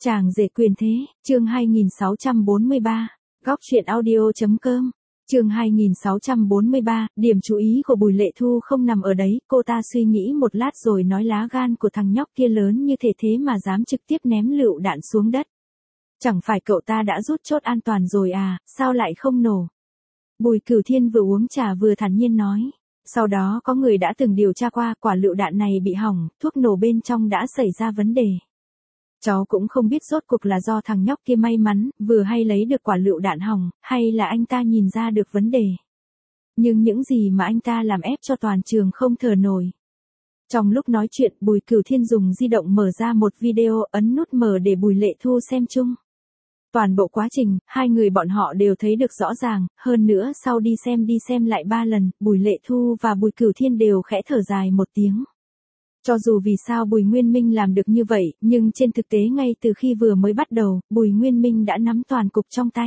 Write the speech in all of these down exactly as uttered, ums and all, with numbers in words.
Chàng rể quyền thế, chương hai nghìn sáu trăm bốn mươi ba, góc truyện audio.com, chương hai nghìn sáu trăm bốn mươi ba, điểm chú ý của Bùi Lệ Thu không nằm ở đấy, cô ta suy nghĩ một lát rồi nói lá gan của thằng nhóc kia lớn như thế thế mà dám trực tiếp ném lựu đạn xuống đất. Chẳng phải cậu ta đã rút chốt an toàn rồi à, sao lại không nổ? Bùi Cửu Thiên vừa uống trà vừa thản nhiên nói. Sau đó có người đã từng điều tra qua, quả lựu đạn này bị hỏng, thuốc nổ bên trong đã xảy ra vấn đề. Cháu cũng không biết rốt cuộc là do thằng nhóc kia may mắn, vừa hay lấy được quả lựu đạn hỏng, hay là anh ta nhìn ra được vấn đề. Nhưng những gì mà anh ta làm ép cho toàn trường không thở nổi. Trong lúc nói chuyện, Bùi Cửu Thiên dùng di động mở ra một video, ấn nút mở để Bùi Lệ Thu xem chung. Toàn bộ quá trình, hai người bọn họ đều thấy được rõ ràng, hơn nữa sau đi xem đi xem lại ba lần, Bùi Lệ Thu và Bùi Cửu Thiên đều khẽ thở dài một tiếng. Cho dù vì sao Bùi Nguyên Minh làm được như vậy, nhưng trên thực tế ngay từ khi vừa mới bắt đầu, Bùi Nguyên Minh đã nắm toàn cục trong tay.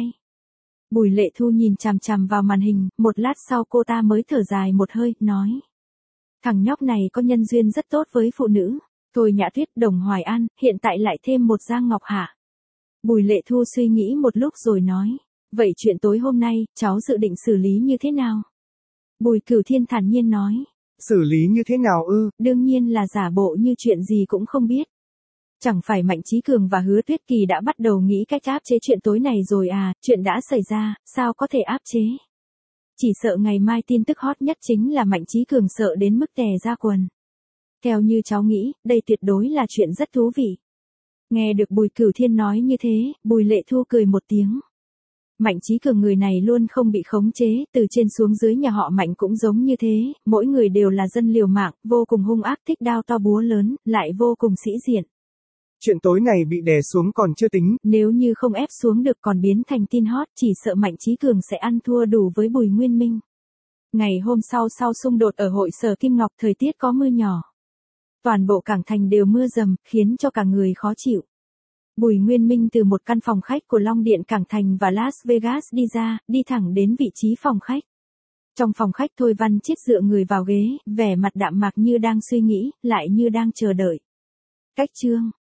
Bùi Lệ Thu nhìn chằm chằm vào màn hình, một lát sau cô ta mới thở dài một hơi, nói. Thằng nhóc này có nhân duyên rất tốt với phụ nữ, Thôi Nhã Tuyết, Đồng Hoài An, hiện tại lại thêm một Giang Ngọc Hạ. Bùi Lệ Thu suy nghĩ một lúc rồi nói, vậy chuyện tối hôm nay, cháu dự định xử lý như thế nào? Bùi Cửu Thiên thản nhiên nói. Xử lý như thế nào ư? Đương nhiên là giả bộ như chuyện gì cũng không biết. Chẳng phải Mạnh Chí Cường và Hứa Tuyết Kỳ đã bắt đầu nghĩ cách áp chế chuyện tối này rồi à, chuyện đã xảy ra, sao có thể áp chế? Chỉ sợ ngày mai tin tức hot nhất chính là Mạnh Chí Cường sợ đến mức tè ra quần. Theo như cháu nghĩ, đây tuyệt đối là chuyện rất thú vị. Nghe được Bùi Cửu Thiên nói như thế, Bùi Lệ Thu cười một tiếng. Mạnh Chí Cường người này luôn không bị khống chế, từ trên xuống dưới nhà họ Mạnh cũng giống như thế, mỗi người đều là dân liều mạng, vô cùng hung ác, thích đao to búa lớn, lại vô cùng sĩ diện. Chuyện tối này bị đè xuống còn chưa tính. Nếu như không ép xuống được còn biến thành tin hot, chỉ sợ Mạnh Chí Cường sẽ ăn thua đủ với Bùi Nguyên Minh. Ngày hôm sau sau xung đột ở hội sở Kim Ngọc, thời tiết có mưa nhỏ. Toàn bộ Cảng Thành đều mưa dầm, khiến cho cả người khó chịu. Bùi Nguyên Minh từ một căn phòng khách của Long Điện Cảng Thành và Las Vegas đi ra, đi thẳng đến vị trí phòng khách. Trong phòng khách Thôi Văn Chiết dựa người vào ghế, vẻ mặt đạm mạc như đang suy nghĩ, lại như đang chờ đợi. Cách chương